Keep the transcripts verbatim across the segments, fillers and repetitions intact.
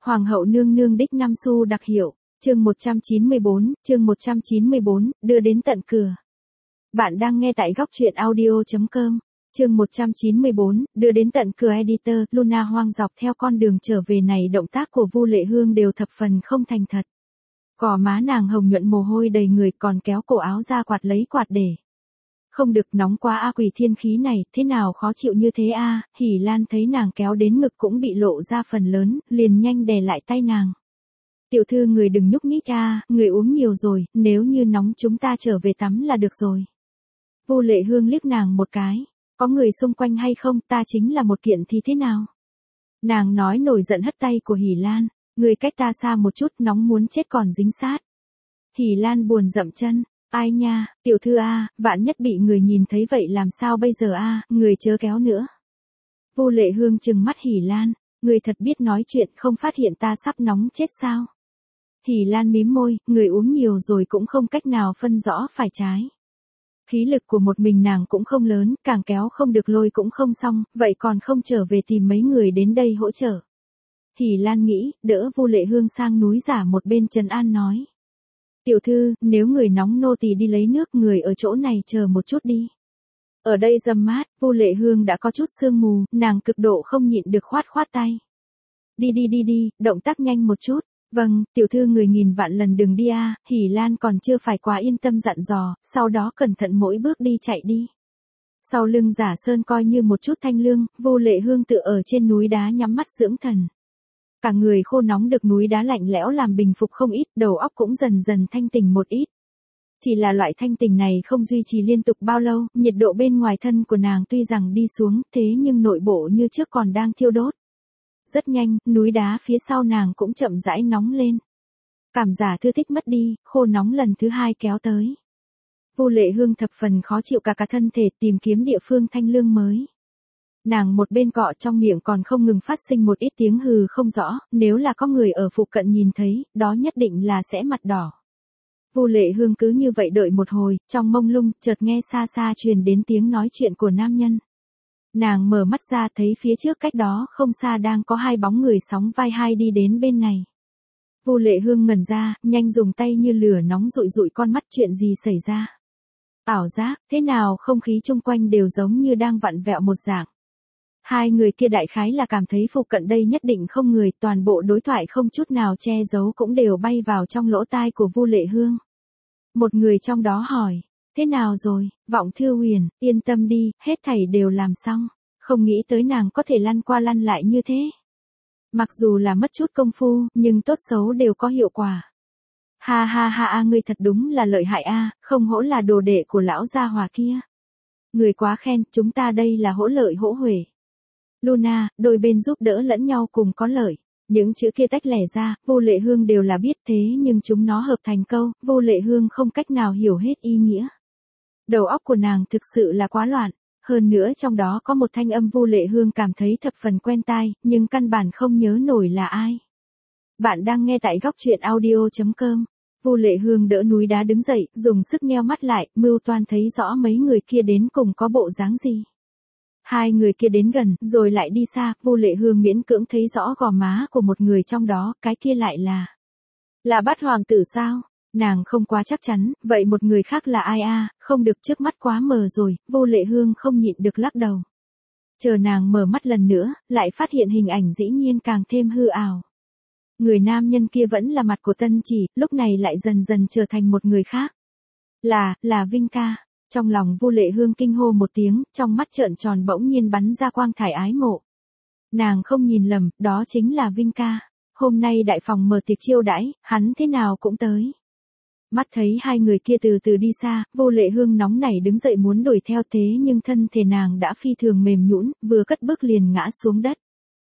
Hoàng hậu nương nương đích năm xu đặc hiệu, chương một trăm chín mươi bốn, chương một trăm chín mươi bốn, đưa đến tận cửa. Bạn đang nghe tại góc truyện audio chấm com, chương một trăm chín mươi bốn, đưa đến tận cửa editor, Luna hoang dọc theo con đường trở về này động tác của Vu Lệ Hương đều thập phần không thành thật. Gò má nàng hồng nhuận mồ hôi đầy người còn kéo cổ áo ra quạt lấy quạt để. Không được nóng quá a quỷ thiên khí này, thế nào khó chịu như thế a? Hỉ Lan thấy nàng kéo đến ngực cũng bị lộ ra phần lớn, liền nhanh đè lại tay nàng. Tiểu thư người đừng nhúc nhích a, người uống nhiều rồi, nếu như nóng chúng ta trở về tắm là được rồi. Vu Lệ Hương liếc nàng một cái, có người xung quanh hay không, ta chính là một kiện thì thế nào? Nàng nói nổi giận hất tay của Hỉ Lan, người cách ta xa một chút, nóng muốn chết còn dính sát. Hỉ Lan buồn dậm chân. Ai nha, tiểu thư a, vạn nhất bị người nhìn thấy vậy làm sao bây giờ a, người chớ kéo nữa. Vu Lệ Hương trừng mắt Hỉ Lan, người thật biết nói chuyện, không phát hiện ta sắp nóng chết sao? Hỉ Lan mím môi, người uống nhiều rồi cũng không cách nào phân rõ phải trái. Khí lực của một mình nàng cũng không lớn, càng kéo không được lôi cũng không xong, vậy còn không trở về tìm mấy người đến đây hỗ trợ. Hỉ Lan nghĩ, đỡ Vu Lệ Hương sang núi giả một bên trấn an nói. Tiểu thư, nếu người nóng nô tỳ đi lấy nước, người ở chỗ này chờ một chút đi. Ở đây râm mát, Vu Lệ Hương đã có chút sương mù, nàng cực độ không nhịn được khoát khoát tay. Đi đi đi đi, động tác nhanh một chút. Vâng, tiểu thư người nghìn vạn lần đừng đi a. Hỉ Lan còn chưa phải quá yên tâm dặn dò, sau đó cẩn thận mỗi bước đi chạy đi. Sau lưng Giả Sơn coi như một chút thanh lương, Vu Lệ Hương tựa ở trên núi đá nhắm mắt dưỡng thần. Cả người khô nóng được núi đá lạnh lẽo làm bình phục không ít, đầu óc cũng dần dần thanh tỉnh một ít. Chỉ là loại thanh tỉnh này không duy trì liên tục bao lâu, nhiệt độ bên ngoài thân của nàng tuy rằng đi xuống, thế nhưng nội bộ như trước còn đang thiêu đốt. Rất nhanh, núi đá phía sau nàng cũng chậm rãi nóng lên. Cảm giả thư thích mất đi, khô nóng lần thứ hai kéo tới. Vu Lệ Hương thập phần khó chịu cả cả thân thể tìm kiếm địa phương thanh lương mới. Nàng một bên cọ trong miệng còn không ngừng phát sinh một ít tiếng hừ không rõ, nếu là có người ở phụ cận nhìn thấy, đó nhất định là sẽ mặt đỏ. Vu Lệ Hương cứ như vậy đợi một hồi, trong mông lung, chợt nghe xa xa truyền đến tiếng nói chuyện của nam nhân. Nàng mở mắt ra thấy phía trước cách đó không xa đang có hai bóng người sóng vai hai đi đến bên này. Vu Lệ Hương ngẩn ra, nhanh dùng tay như lửa nóng dụi dụi con mắt, chuyện gì xảy ra. Ảo giác, thế nào không khí chung quanh đều giống như đang vặn vẹo một dạng. Hai người kia đại khái là cảm thấy phụ cận đây nhất định không người, toàn bộ đối thoại không chút nào che giấu cũng đều bay vào trong lỗ tai của Vu Lệ Hương. Một người trong đó hỏi, thế nào rồi, Vọng Thư Huyền, yên tâm đi, hết thảy đều làm xong, không nghĩ tới nàng có thể lăn qua lăn lại như thế. Mặc dù là mất chút công phu, nhưng tốt xấu đều có hiệu quả. Ha ha ha a, ngươi thật đúng là lợi hại a, không hổ là đồ đệ của lão gia hỏa kia. Người quá khen, chúng ta đây là hỗ lợi hỗ huệ. Luna, đôi bên giúp đỡ lẫn nhau cùng có lợi. Những chữ kia tách lẻ ra, Vu Lệ Hương đều là biết, thế nhưng chúng nó hợp thành câu, Vu Lệ Hương không cách nào hiểu hết ý nghĩa. Đầu óc của nàng thực sự là quá loạn, hơn nữa trong đó có một thanh âm Vu Lệ Hương cảm thấy thập phần quen tai, nhưng căn bản không nhớ nổi là ai. Bạn đang nghe tại góc truyện audio chấm com. Vu Lệ Hương đỡ núi đá đứng dậy, dùng sức nheo mắt lại, mưu toan thấy rõ mấy người kia đến cùng có bộ dáng gì. Hai người kia đến gần, rồi lại đi xa, Vu Lệ Hương miễn cưỡng thấy rõ gò má của một người trong đó, cái kia lại là... Là Bát hoàng tử sao? Nàng không quá chắc chắn, vậy một người khác là ai a? Không được, trước mắt quá mờ rồi, Vu Lệ Hương không nhịn được lắc đầu. Chờ nàng mở mắt lần nữa, lại phát hiện hình ảnh dĩ nhiên càng thêm hư ảo. Người nam nhân kia vẫn là mặt của Tân Chỉ, lúc này lại dần dần trở thành một người khác. Là, là Vinh ca. Trong lòng Vu Lệ Hương kinh hô một tiếng, trong mắt trợn tròn bỗng nhiên bắn ra quang thải ái mộ. Nàng không nhìn lầm, đó chính là Vinh ca. Hôm nay đại phòng mở tiệc chiêu đãi, hắn thế nào cũng tới. Mắt thấy hai người kia từ từ đi xa, Vu Lệ Hương nóng nảy đứng dậy muốn đuổi theo, thế nhưng thân thể nàng đã phi thường mềm nhũn, vừa cất bước liền ngã xuống đất.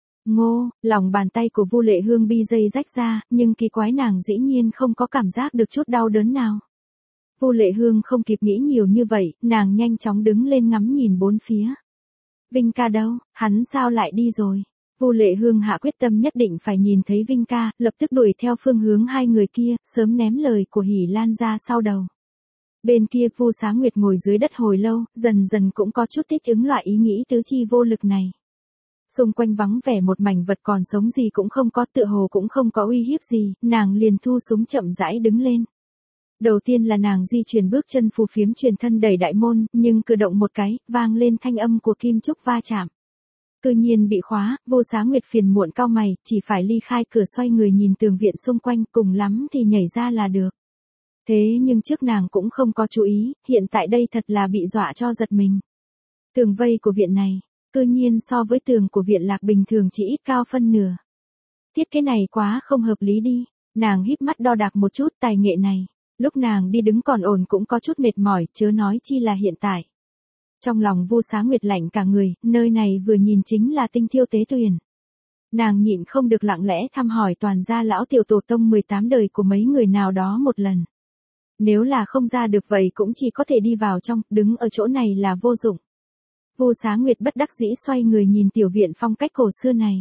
Ngô, lòng bàn tay của Vu Lệ Hương bi dây rách ra, nhưng kỳ quái nàng dĩ nhiên không có cảm giác được chút đau đớn nào. Vu Lệ Hương không kịp nghĩ nhiều như vậy, nàng nhanh chóng đứng lên ngắm nhìn bốn phía. Vinh ca đâu, hắn sao lại đi rồi? Vu Lệ Hương hạ quyết tâm nhất định phải nhìn thấy Vinh ca, lập tức đuổi theo phương hướng hai người kia, sớm ném lời của Hỉ Lan ra sau đầu. Bên kia Vu Sáng Nguyệt ngồi dưới đất hồi lâu, dần dần cũng có chút thích ứng loại ý nghĩ tứ chi vô lực này. Xung quanh vắng vẻ một mảnh vật còn sống gì cũng không có, tựa hồ cũng không có uy hiếp gì, nàng liền thu súng chậm rãi đứng lên. Đầu tiên là nàng di chuyển bước chân phù phiếm truyền thân đẩy đại môn, nhưng cử động một cái, vang lên thanh âm của kim trúc va chạm. Cư nhiên bị khóa, Vô Xá Nguyệt phiền muộn cau mày, chỉ phải ly khai cửa xoay người nhìn tường viện xung quanh, cùng lắm thì nhảy ra là được. Thế nhưng trước nàng cũng không có chú ý, hiện tại đây thật là bị dọa cho giật mình. Tường vây của viện này, cư nhiên so với tường của viện Lạc bình thường chỉ ít cao phân nửa. Thiết kế này quá không hợp lý đi, nàng híp mắt đo đạc một chút tài nghệ này. Lúc nàng đi đứng còn ổn cũng có chút mệt mỏi, chớ nói chi là hiện tại. Trong lòng Vô Xá Nguyệt lạnh cả người, nơi này vừa nhìn chính là Tinh Thiêu Tế Tuyền. Nàng nhịn không được lặng lẽ thăm hỏi toàn gia lão tiểu tổ tông mười tám đời của mấy người nào đó một lần. Nếu là không ra được vậy cũng chỉ có thể đi vào trong, đứng ở chỗ này là vô dụng. Vô Xá Nguyệt bất đắc dĩ xoay người nhìn tiểu viện phong cách cổ xưa này.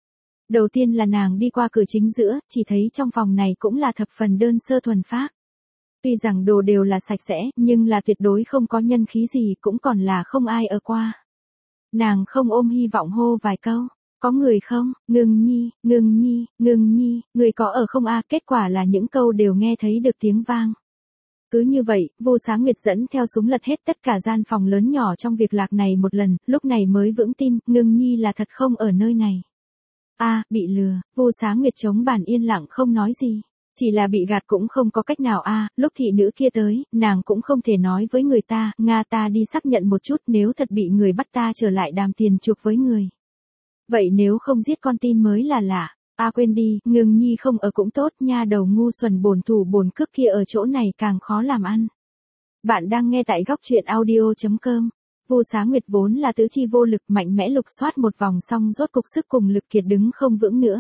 Đầu tiên là nàng đi qua cửa chính giữa, chỉ thấy trong phòng này cũng là thập phần đơn sơ thuần phác. Tuy rằng đồ đều là sạch sẽ, nhưng là tuyệt đối không có nhân khí gì, cũng còn là không ai ở qua. Nàng không ôm hy vọng hô vài câu, có người không, Ngưng Nhi, Ngưng Nhi, Ngưng Nhi, người có ở không a? Kết quả là những câu đều nghe thấy được tiếng vang. Cứ như vậy, Vô Xá Nguyệt dẫn theo súng lật hết tất cả gian phòng lớn nhỏ trong việc Lạc này một lần, lúc này mới vững tin, Ngưng Nhi là thật không ở nơi này. A, bị lừa, Vô Xá Nguyệt chống bàn yên lặng không nói gì. Chỉ là bị gạt cũng không có cách nào a, à, lúc thị nữ kia tới, nàng cũng không thể nói với người ta, Nga ta đi xác nhận một chút, nếu thật bị người bắt ta trở lại đàm tiền chuộc với người. Vậy nếu không giết con tin mới là lạ. A à, quên đi, Ngưng Nhi không ở cũng tốt, nha đầu ngu xuẩn bổn thủ bổn cước kia ở chỗ này càng khó làm ăn. Bạn đang nghe tại góc truyện audio chấm com. Vô Xá Nguyệt vốn là tứ chi vô lực, mạnh mẽ lục soát một vòng xong rốt cục sức cùng lực kiệt đứng không vững nữa.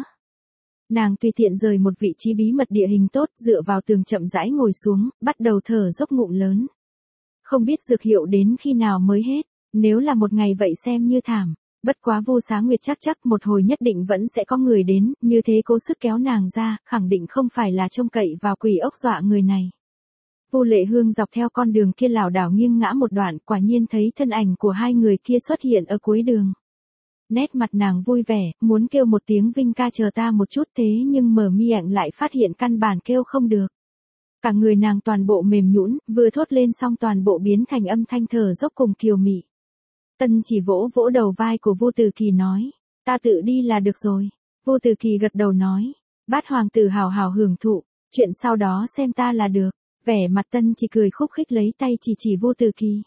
Nàng tùy tiện rời một vị trí bí mật địa hình tốt, dựa vào tường chậm rãi ngồi xuống, bắt đầu thở dốc ngụm lớn. Không biết dược hiệu đến khi nào mới hết, nếu là một ngày vậy xem như thảm. Bất quá Vô Xá Nguyệt chắc chắc một hồi nhất định vẫn sẽ có người đến, như thế cố sức kéo nàng ra, khẳng định không phải là trông cậy vào quỷ ốc dọa người này. Vu Lệ Hương dọc theo con đường kia lảo đảo nghiêng ngã một đoạn, quả nhiên thấy thân ảnh của hai người kia xuất hiện ở cuối đường. Nét mặt nàng vui vẻ, muốn kêu một tiếng Vinh ca chờ ta một chút, thế nhưng mở miệng lại phát hiện căn bản kêu không được. Cả người nàng toàn bộ mềm nhũn, vừa thốt lên xong toàn bộ biến thành âm thanh thở dốc cùng kiều mị. Tân chỉ vỗ vỗ đầu vai của Vô Tử Kỳ nói, ta tự đi là được rồi. Vô Tử Kỳ gật đầu nói, Bát hoàng tử hào hào hưởng thụ, chuyện sau đó xem ta là được. Vẻ mặt Tân chỉ cười khúc khích lấy tay chỉ chỉ Vô Tử Kỳ.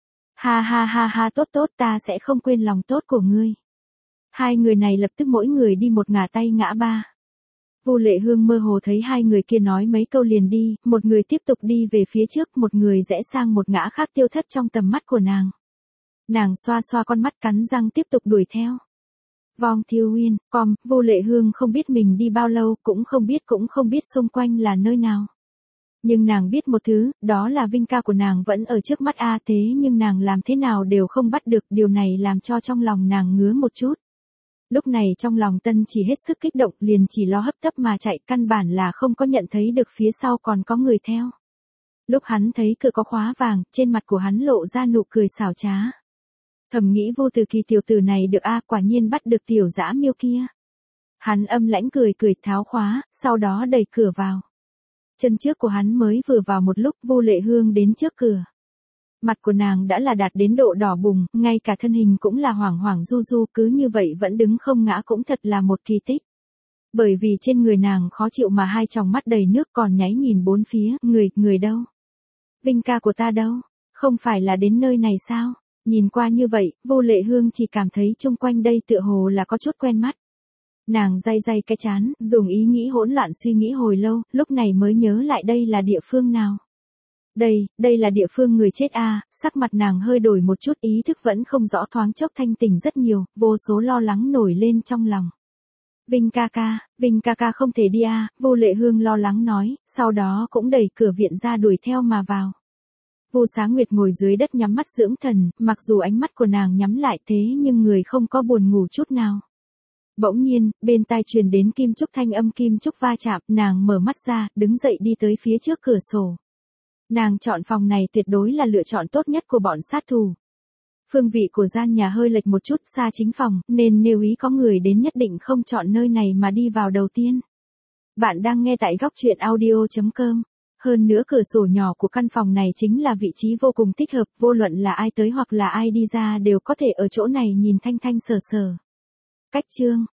Ha ha ha ha, tốt tốt, ta sẽ không quên lòng tốt của ngươi. Hai người này lập tức mỗi người đi một ngả tay ngã ba. Vu Lệ Hương mơ hồ thấy hai người kia nói mấy câu liền đi, một người tiếp tục đi về phía trước, một người rẽ sang một ngã khác tiêu thất trong tầm mắt của nàng. Nàng xoa xoa con mắt cắn răng tiếp tục đuổi theo. Vong Thiêu Uyên, com, Vu Lệ Hương không biết mình đi bao lâu, cũng không biết cũng không biết xung quanh là nơi nào. Nhưng nàng biết một thứ, đó là Vinh ca của nàng vẫn ở trước mắt a, thế nhưng nàng làm thế nào đều không bắt được, điều này làm cho trong lòng nàng ngứa một chút. Lúc này trong lòng Tân chỉ hết sức kích động, liền chỉ lo hấp tấp mà chạy, căn bản là không có nhận thấy được phía sau còn có người theo. Lúc hắn thấy cửa có khóa vàng, trên mặt của hắn lộ ra nụ cười xảo trá. Thầm nghĩ Vô Tử Kỳ tiểu tử này được a, quả nhiên bắt được tiểu dã miêu kia. Hắn âm lãnh cười cười tháo khóa, sau đó đẩy cửa vào. Chân trước của hắn mới vừa vào một lúc, Vu Lệ Hương đến trước cửa. Mặt của nàng đã là đạt đến độ đỏ bừng, ngay cả thân hình cũng là hoảng hoảng du du, cứ như vậy vẫn đứng không ngã cũng thật là một kỳ tích. Bởi vì trên người nàng khó chịu mà hai tròng mắt đầy nước còn nháy nhìn bốn phía, người, người đâu? Vinh ca của ta đâu? Không phải là đến nơi này sao? Nhìn qua như vậy, Vô Lệ Hương chỉ cảm thấy chung quanh đây tựa hồ là có chút quen mắt. Nàng day day cái chán, dùng ý nghĩ hỗn loạn suy nghĩ hồi lâu, lúc này mới nhớ lại đây là địa phương nào. Đây, đây là địa phương người chết a, à, sắc mặt nàng hơi đổi một chút, ý thức vẫn không rõ, thoáng chốc thanh tỉnh rất nhiều, vô số lo lắng nổi lên trong lòng. Vinh ca ca, Vinh ca ca không thể đi a, à, Vô Lệ Hương lo lắng nói, sau đó cũng đẩy cửa viện ra đuổi theo mà vào. Vô Xá Nguyệt ngồi dưới đất nhắm mắt dưỡng thần, mặc dù ánh mắt của nàng nhắm lại thế nhưng người không có buồn ngủ chút nào. Bỗng nhiên, bên tai truyền đến kim trúc thanh âm kim trúc va chạm, nàng mở mắt ra, đứng dậy đi tới phía trước cửa sổ. Nàng chọn phòng này tuyệt đối là lựa chọn tốt nhất của bọn sát thủ. Phương vị của gian nhà hơi lệch một chút xa chính phòng, nên nếu ý có người đến nhất định không chọn nơi này mà đi vào đầu tiên. Bạn đang nghe tại góc truyện audio chấm com. Hơn nữa cửa sổ nhỏ của căn phòng này chính là vị trí vô cùng thích hợp, vô luận là ai tới hoặc là ai đi ra đều có thể ở chỗ này nhìn thanh thanh sờ sờ. Cách chương,